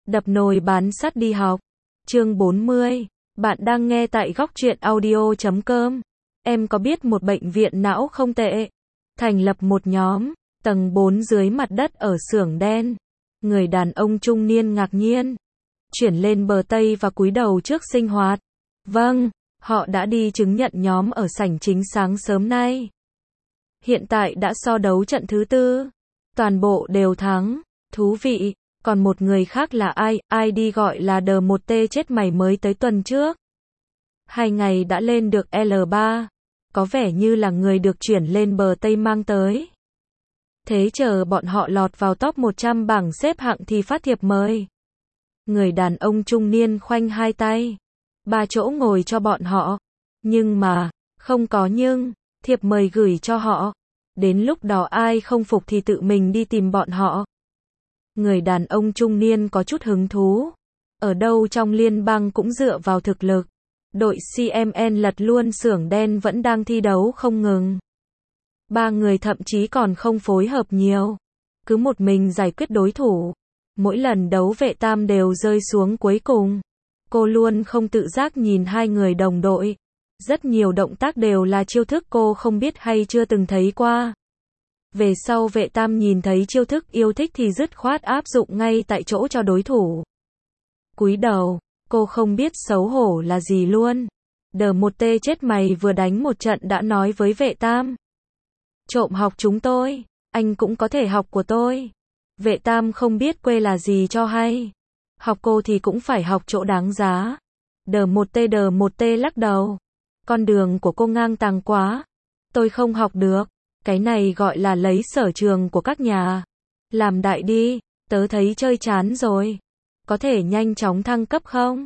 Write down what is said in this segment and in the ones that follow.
Đập nồi bán sắt đi học. Chương 40. Bạn đang nghe tại góc truyện audio.com. Em có biết một bệnh viện não không tệ. Thành lập một nhóm. Tầng 4 dưới mặt đất ở xưởng đen. Người đàn ông trung niên ngạc nhiên. Chuyển lên bờ Tây và cúi đầu trước sinh hoạt. Vâng, họ đã đi chứng nhận nhóm ở sảnh chính sáng sớm nay. Hiện tại đã so đấu trận thứ 4. Toàn bộ đều thắng. Thú vị. Còn một người khác là ai đi gọi là D1T chết mày mới tới tuần trước. 2 ngày đã lên được L3. Có vẻ như là người được chuyển lên bờ Tây mang tới. Thế chờ bọn họ lọt vào top 100 bảng xếp hạng thì phát thiệp mời. Người đàn ông trung niên khoanh hai tay. 3 chỗ ngồi cho bọn họ. Nhưng mà, không có nhưng, thiệp mời gửi cho họ. Đến lúc đó ai không phục thì tự mình đi tìm bọn họ. Người đàn ông trung niên có chút hứng thú. Ở đâu trong liên bang cũng dựa vào thực lực. Đội CMN lật luôn xưởng đen vẫn đang thi đấu không ngừng. 3 người thậm chí còn không phối hợp nhiều. Cứ một mình giải quyết đối thủ. Mỗi lần đấu Vệ Tam đều rơi xuống cuối cùng. Cô luôn không tự giác nhìn hai người đồng đội. Rất nhiều động tác đều là chiêu thức cô không biết hay chưa từng thấy qua. Về sau Vệ Tam nhìn thấy chiêu thức yêu thích thì dứt khoát áp dụng ngay tại chỗ cho đối thủ. Cúi đầu, cô không biết xấu hổ là gì luôn. D1T chết mày vừa đánh một trận đã nói với Vệ Tam. Trộm học chúng tôi, anh cũng có thể học của tôi. Vệ Tam không biết quê là gì cho hay. Học cô thì cũng phải học chỗ đáng giá. D1T lắc đầu. Con đường của cô ngang tàng quá. Tôi không học được. Cái này gọi là lấy sở trường của các nhà. Làm đại đi, tớ thấy chơi chán rồi. Có thể nhanh chóng thăng cấp không?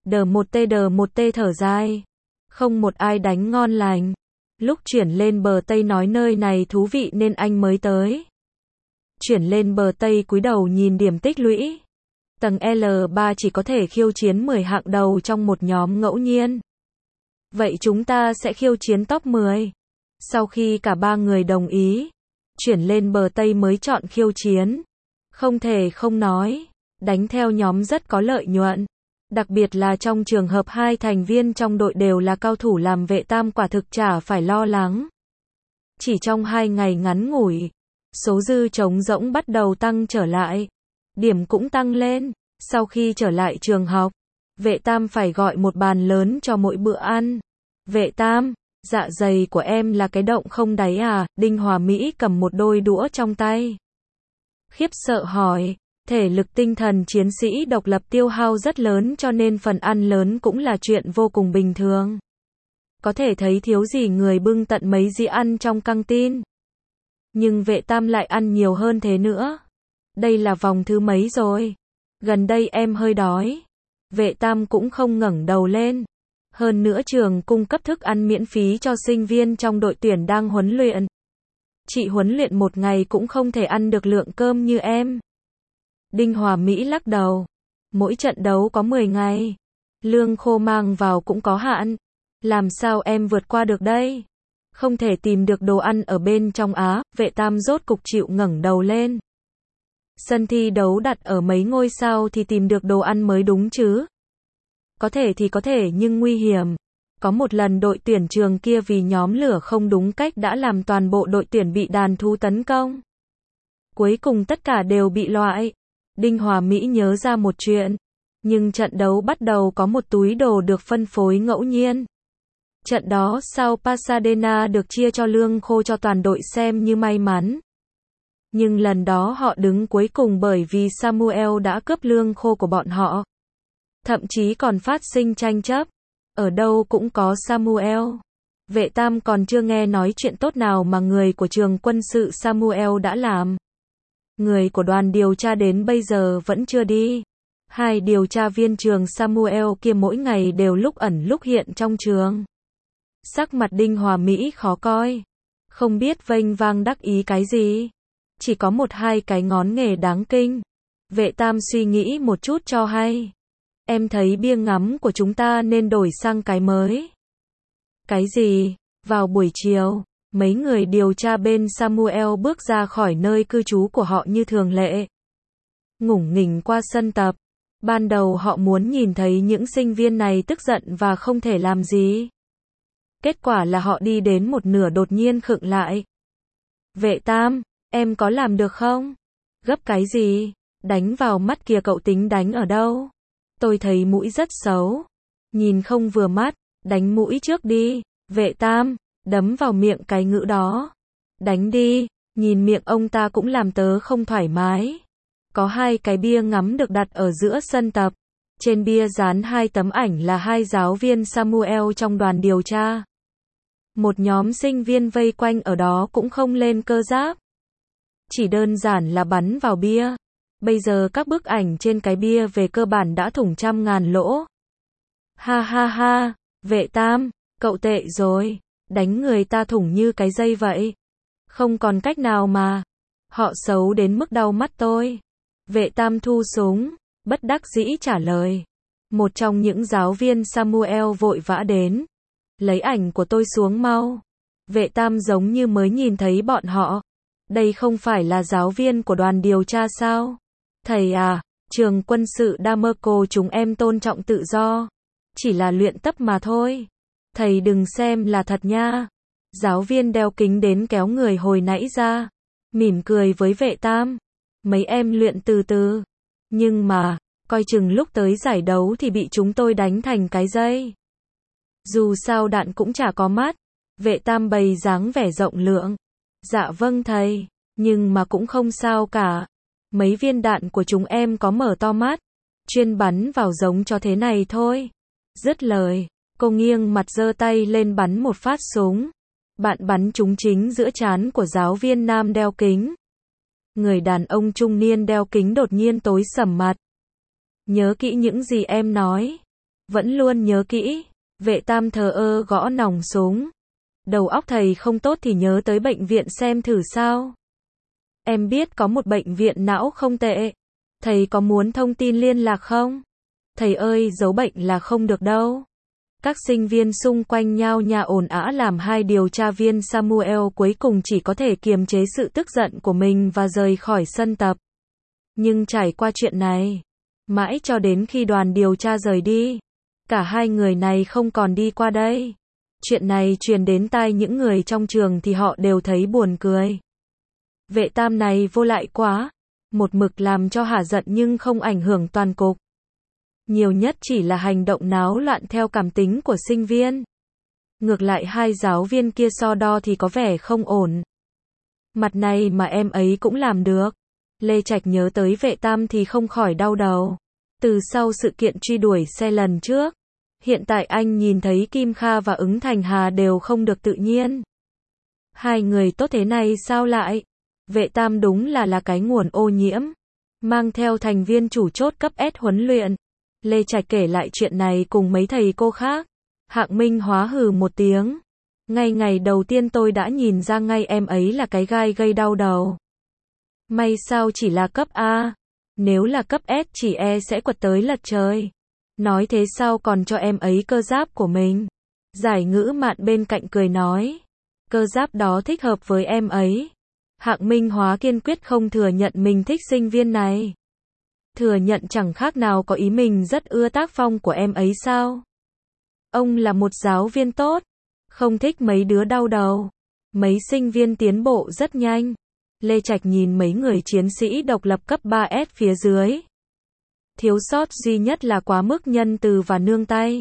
D1T thở dài. Không một ai đánh ngon lành. Lúc chuyển lên bờ Tây nói nơi này thú vị nên anh mới tới. Chuyển lên bờ Tây cúi đầu nhìn điểm tích lũy. Tầng L3 chỉ có thể khiêu chiến 10 hạng đầu trong một nhóm ngẫu nhiên. Vậy chúng ta sẽ khiêu chiến top 10. Sau khi cả 3 người đồng ý, chuyển lên bờ Tây mới chọn khiêu chiến. Không thể không nói, đánh theo nhóm rất có lợi nhuận. Đặc biệt là trong trường hợp 2 thành viên trong đội đều là cao thủ làm Vệ Tam quả thực chả phải lo lắng. Chỉ trong 2 ngày ngắn ngủi, số dư trống rỗng bắt đầu tăng trở lại. Điểm cũng tăng lên. Sau khi trở lại trường học, Vệ Tam phải gọi một bàn lớn cho mỗi bữa ăn. Vệ Tam, dạ dày của em là cái động không đáy à? Đinh Hòa Mỹ cầm một đôi đũa trong tay. Khiếp sợ hỏi, thể lực tinh thần chiến sĩ độc lập tiêu hao rất lớn cho nên phần ăn lớn cũng là chuyện vô cùng bình thường. Có thể thấy thiếu gì người bưng tận mấy dĩa ăn trong căng tin. Nhưng Vệ Tam lại ăn nhiều hơn thế nữa. Đây là vòng thứ mấy rồi? Gần đây em hơi đói. Vệ Tam cũng không ngẩng đầu lên. Hơn nữa trường cung cấp thức ăn miễn phí cho sinh viên trong đội tuyển đang huấn luyện. Chị huấn luyện một ngày cũng không thể ăn được lượng cơm như em. Đinh Hòa Mỹ lắc đầu. Mỗi trận đấu có 10 ngày. Lương khô mang vào cũng có hạn. Làm sao em vượt qua được đây? Không thể tìm được đồ ăn ở bên trong á. Vệ Tam rốt cục chịu ngẩng đầu lên. Sân thi đấu đặt ở mấy ngôi sao thì tìm được đồ ăn mới đúng chứ. Có thể thì có thể nhưng nguy hiểm. Có một lần đội tuyển trường kia vì nhóm lửa không đúng cách đã làm toàn bộ đội tuyển bị đàn thú tấn công. Cuối cùng tất cả đều bị loại. Đinh Hòa Mỹ nhớ ra một chuyện. Nhưng trận đấu bắt đầu có một túi đồ được phân phối ngẫu nhiên. Trận đó sao Pasadena được chia cho lương khô cho toàn đội xem như may mắn. Nhưng lần đó họ đứng cuối cùng bởi vì Samuel đã cướp lương khô của bọn họ. Thậm chí còn phát sinh tranh chấp. Ở đâu cũng có Samuel. Vệ Tam còn chưa nghe nói chuyện tốt nào mà người của trường quân sự Samuel đã làm. Người của đoàn điều tra đến bây giờ vẫn chưa đi. 2 điều tra viên trường Samuel kia mỗi ngày đều lúc ẩn lúc hiện trong trường. Sắc mặt Đinh Hòa Mỹ khó coi. Không biết vênh vang đắc ý cái gì. Chỉ có 1-2 cái ngón nghề đáng kinh. Vệ Tam suy nghĩ một chút cho hay. Em thấy bia ngắm của chúng ta nên đổi sang cái mới. Cái gì? Vào buổi chiều, mấy người điều tra bên Samuel bước ra khỏi nơi cư trú của họ như thường lệ. Ngủng nghỉnh qua sân tập. Ban đầu họ muốn nhìn thấy những sinh viên này tức giận và không thể làm gì. Kết quả là họ đi đến một nửa đột nhiên khựng lại. Vệ Tam, em có làm được không? Gấp cái gì? Đánh vào mắt kìa, cậu tính đánh ở đâu? Tôi thấy mũi rất xấu. Nhìn không vừa mắt, đánh mũi trước đi. Vệ Tam, đấm vào miệng cái ngữ đó. Đánh đi, nhìn miệng ông ta cũng làm tớ không thoải mái. Có 2 cái bia ngắm được đặt ở giữa sân tập. Trên bia dán 2 tấm ảnh là 2 giáo viên Samuel trong đoàn điều tra. Một nhóm sinh viên vây quanh ở đó cũng không lên cơ giáp. Chỉ đơn giản là bắn vào bia. Bây giờ các bức ảnh trên cái bia về cơ bản đã thủng trăm ngàn lỗ. Ha ha ha, Vệ Tam, cậu tệ rồi. Đánh người ta thủng như cái dây vậy. Không còn cách nào mà. Họ xấu đến mức đau mắt tôi. Vệ Tam thu súng, bất đắc dĩ trả lời. Một trong những giáo viên Samuel vội vã đến. Lấy ảnh của tôi xuống mau. Vệ Tam giống như mới nhìn thấy bọn họ. Đây không phải là giáo viên của đoàn điều tra sao? Thầy à, trường quân sự Damerco chúng em tôn trọng tự do. Chỉ là luyện tập mà thôi. Thầy đừng xem là thật nha. Giáo viên đeo kính đến kéo người hồi nãy ra. Mỉm cười với Vệ Tam. Mấy em luyện từ từ. Nhưng mà, coi chừng lúc tới giải đấu thì bị chúng tôi đánh thành cái dây. Dù sao đạn cũng chả có mắt. Vệ Tam bày dáng vẻ rộng lượng. Dạ vâng thầy, nhưng mà cũng không sao cả. Mấy viên đạn của chúng em có mở to mắt. Chuyên bắn vào giống cho thế này thôi. Dứt lời, cô nghiêng mặt giơ tay lên bắn một phát súng. Bạn bắn trúng chính giữa trán của giáo viên nam đeo kính. Người đàn ông trung niên đeo kính đột nhiên tối sầm mặt. Nhớ kỹ những gì em nói. Vẫn luôn nhớ kỹ. Vệ Tam thờ ơ gõ nòng súng. Đầu óc thầy không tốt thì nhớ tới bệnh viện xem thử sao. Em biết có một bệnh viện não không tệ. Thầy có muốn thông tin liên lạc không? Thầy ơi, giấu bệnh là không được đâu. Các sinh viên xung quanh nhao nhao ồn ào làm 2 điều tra viên Samuel cuối cùng chỉ có thể kiềm chế sự tức giận của mình và rời khỏi sân tập. Nhưng trải qua chuyện này, mãi cho đến khi đoàn điều tra rời đi, cả 2 người này không còn đi qua đây. Chuyện này truyền đến tai những người trong trường thì họ đều thấy buồn cười. Vệ Tam này vô lại quá, một mực làm cho hả giận nhưng không ảnh hưởng toàn cục. Nhiều nhất chỉ là hành động náo loạn theo cảm tính của sinh viên. Ngược lại 2 giáo viên kia so đo thì có vẻ không ổn. Mặt này mà em ấy cũng làm được. Lê Trạch nhớ tới Vệ Tam thì không khỏi đau đầu. Từ sau sự kiện truy đuổi xe lần trước, hiện tại anh nhìn thấy Kim Kha và Ứng Thành Hà đều không được tự nhiên. 2 người tốt thế này sao lại? Vệ Tam đúng là cái nguồn ô nhiễm. Mang theo thành viên chủ chốt cấp S huấn luyện. Lê Trạch kể lại chuyện này cùng mấy thầy cô khác. Hạng Minh Hóa hừ một tiếng. Ngay ngày đầu tiên tôi đã nhìn ra ngay em ấy là cái gai gây đau đầu. May sao chỉ là cấp A. Nếu là cấp S chỉ e sẽ quật tới lật trời. Nói thế sao còn cho em ấy cơ giáp của mình. Giải Ngữ Mạn bên cạnh cười nói. Cơ giáp đó thích hợp với em ấy. Hạng Minh Hóa kiên quyết không thừa nhận mình thích sinh viên này. Thừa nhận chẳng khác nào có ý mình rất ưa tác phong của em ấy sao. Ông là một giáo viên tốt. Không thích mấy đứa đau đầu. Mấy sinh viên tiến bộ rất nhanh. Lê Trạch nhìn mấy người chiến sĩ độc lập cấp 3S phía dưới. Thiếu sót duy nhất là quá mức nhân từ và nương tay.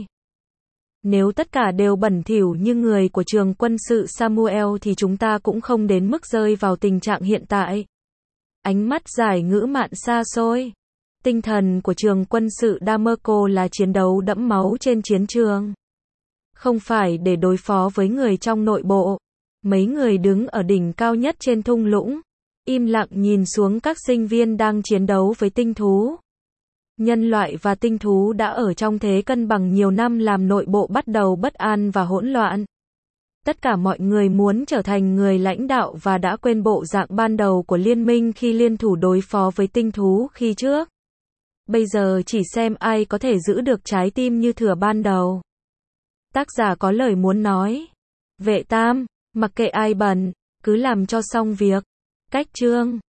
Nếu tất cả đều bẩn thỉu như người của trường quân sự Samuel thì chúng ta cũng không đến mức rơi vào tình trạng hiện tại. Ánh mắt Giải Ngữ Mạn xa xôi. Tinh thần của trường quân sự Damerco là chiến đấu đẫm máu trên chiến trường. Không phải để đối phó với người trong nội bộ. Mấy người đứng ở đỉnh cao nhất trên thung lũng, im lặng nhìn xuống các sinh viên đang chiến đấu với tinh thú. Nhân loại và tinh thú đã ở trong thế cân bằng nhiều năm làm nội bộ bắt đầu bất an và hỗn loạn. Tất cả mọi người muốn trở thành người lãnh đạo và đã quên bộ dạng ban đầu của liên minh khi liên thủ đối phó với tinh thú khi trước. Bây giờ chỉ xem ai có thể giữ được trái tim như thửa ban đầu. Tác giả có lời muốn nói. Vệ Tam, mặc kệ ai bẩn, cứ làm cho xong việc. Cách chương